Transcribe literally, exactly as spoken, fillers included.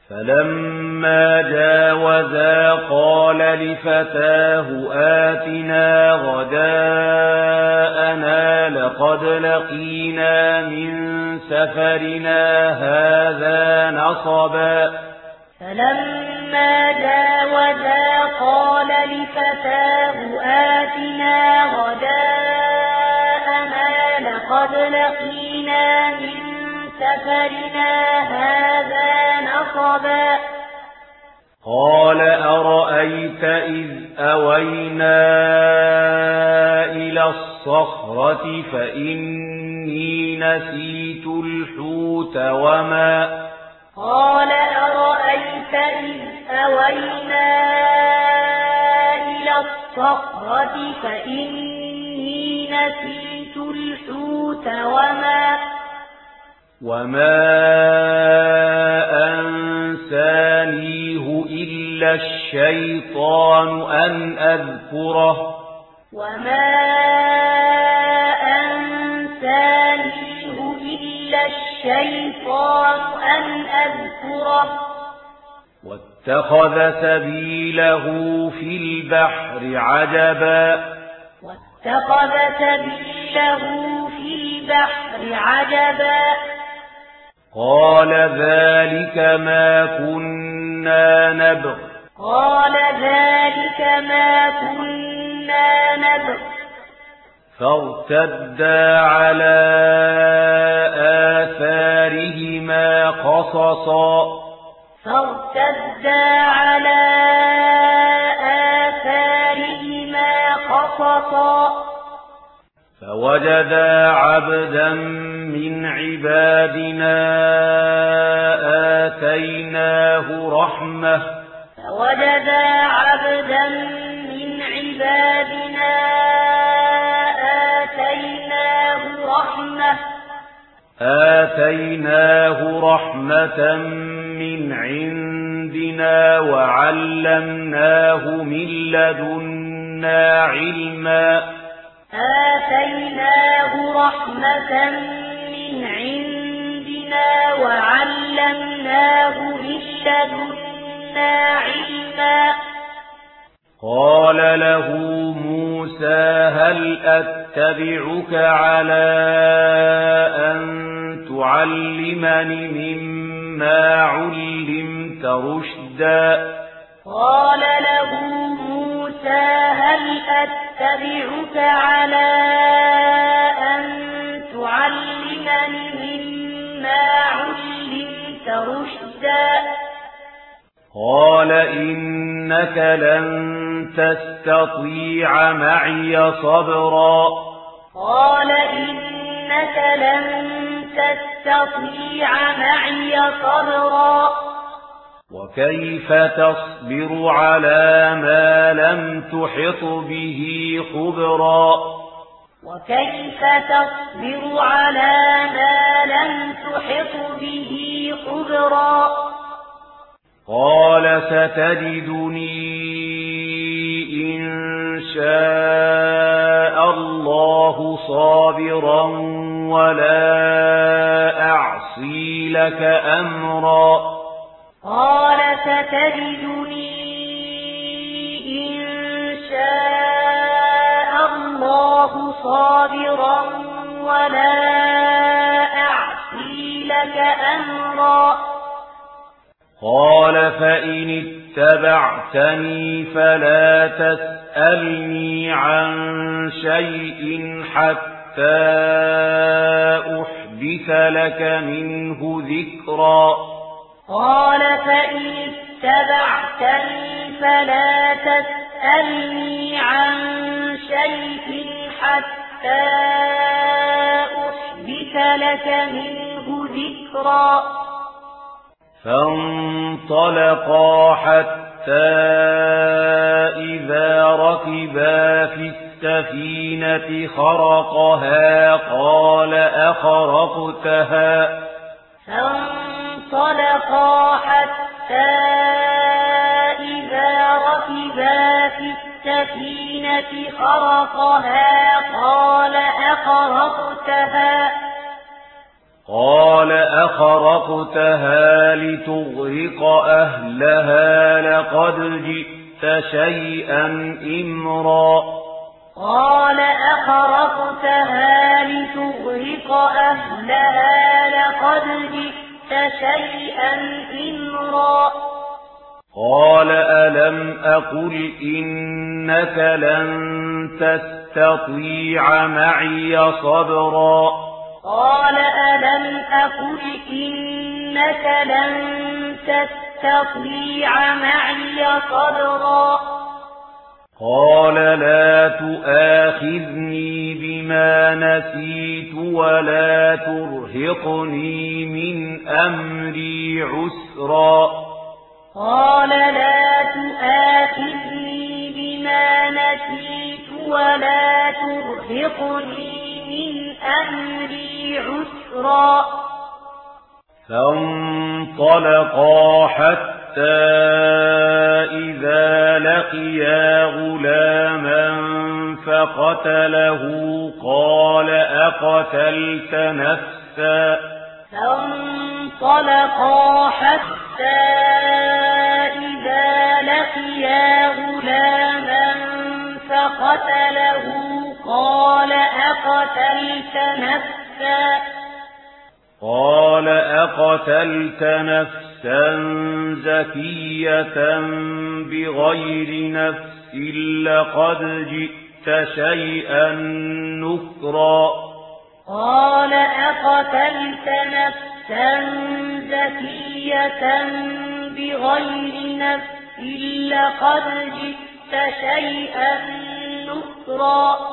فلما جاوزا قال لفتاه آتنا غداءنا لقد لقينا من سفرنا هذا نصبا فلما جاوزا قال لفتاه آتنا غداءنا لقد لقينا من سفرنا هذا نصبا قال أرأيت إذ أوينا إلى الصخرة فإني نسيت الحوت وما قال أرأيت إذ أوينا إلى الصخرة فإني نسيت الحوت وما وما أنسانيه إلا الشيطان أن أذكره وما أنسانيه إلا الشيطان أن أذكره واتخذ سبيله في البحر عجبا واتخذ سبيله في البحر عجبا قال ذلك ما كنا نبغ قال ذلك ما كنا نبغ فارتدا على آثارهما قصصا فارتدا على آثارهما قصصا فوجدا عبدا من عبادنا آتيناه رحمة فوجدا عبدا من عبادنا آتيناه رحمة آتيناه رحمة من عندنا وعلمناه من لدنا علما آتيناه رحمة من عندنا وعلمناه من لدنا علما قال له موسى هل أتبعك على أن تعلمني مما علمت رشدا قال له موسى هل أتبعك على أن تعلمني مما علمت رشدا قال إنك لن تستطيع معي صبرا قال إنك لن تستطيع معي صبرا وكيف تصبر على ما لم تحط به خبرا وكيف تصبر على ما لم تحط به خبرا قال ستجدني إن شاء الله صابرا ولا أعصي لك أمرا قال ستجدني إن شاء الله صابرا ولا أعصي لك أمرا قال فإن اتبعتني فلا تسألني عن شيء حتى أحدث لك منه ذكرا قال فإن اتبعتني فلا تسألني عن شيء حتى أحدث لك منه ذكرا فانطلقا حتى إذا ركبا في السفينة خرقها قال أخرقتها فانطلقا حتى إذا ركبا في السفينة خرقها قال أخرقتها قال أخرقتها أخرقتها لتغرق أهلها لقد جئت شيئا إمرا قال أخرقتها لتغرق أهلها لقد جئت شيئا إمرا قال ألم أقل إنك لن تستطيع معي صبرا قال ألم أقل إنك لن تستطيع معي صبرا قال لا تؤاخذني بما نسيت ولا ترهقني من أمري عسرا قال لا تؤاخذني بما نسيت ولا ترهقني من أمري عسرا فانطلقا حتى إذا لقيا غلاما فقتله قال أقتلت نفسا فانطلقا حتى إذا لقيا غلاما فقتله قال أقتلت نفسا قال أقتلت نفسا زكية بغير نفس لقد جئت شيئا نكرا قال أقتلت نفسا زكية بغير نفس لقد جئت شيئا نكرا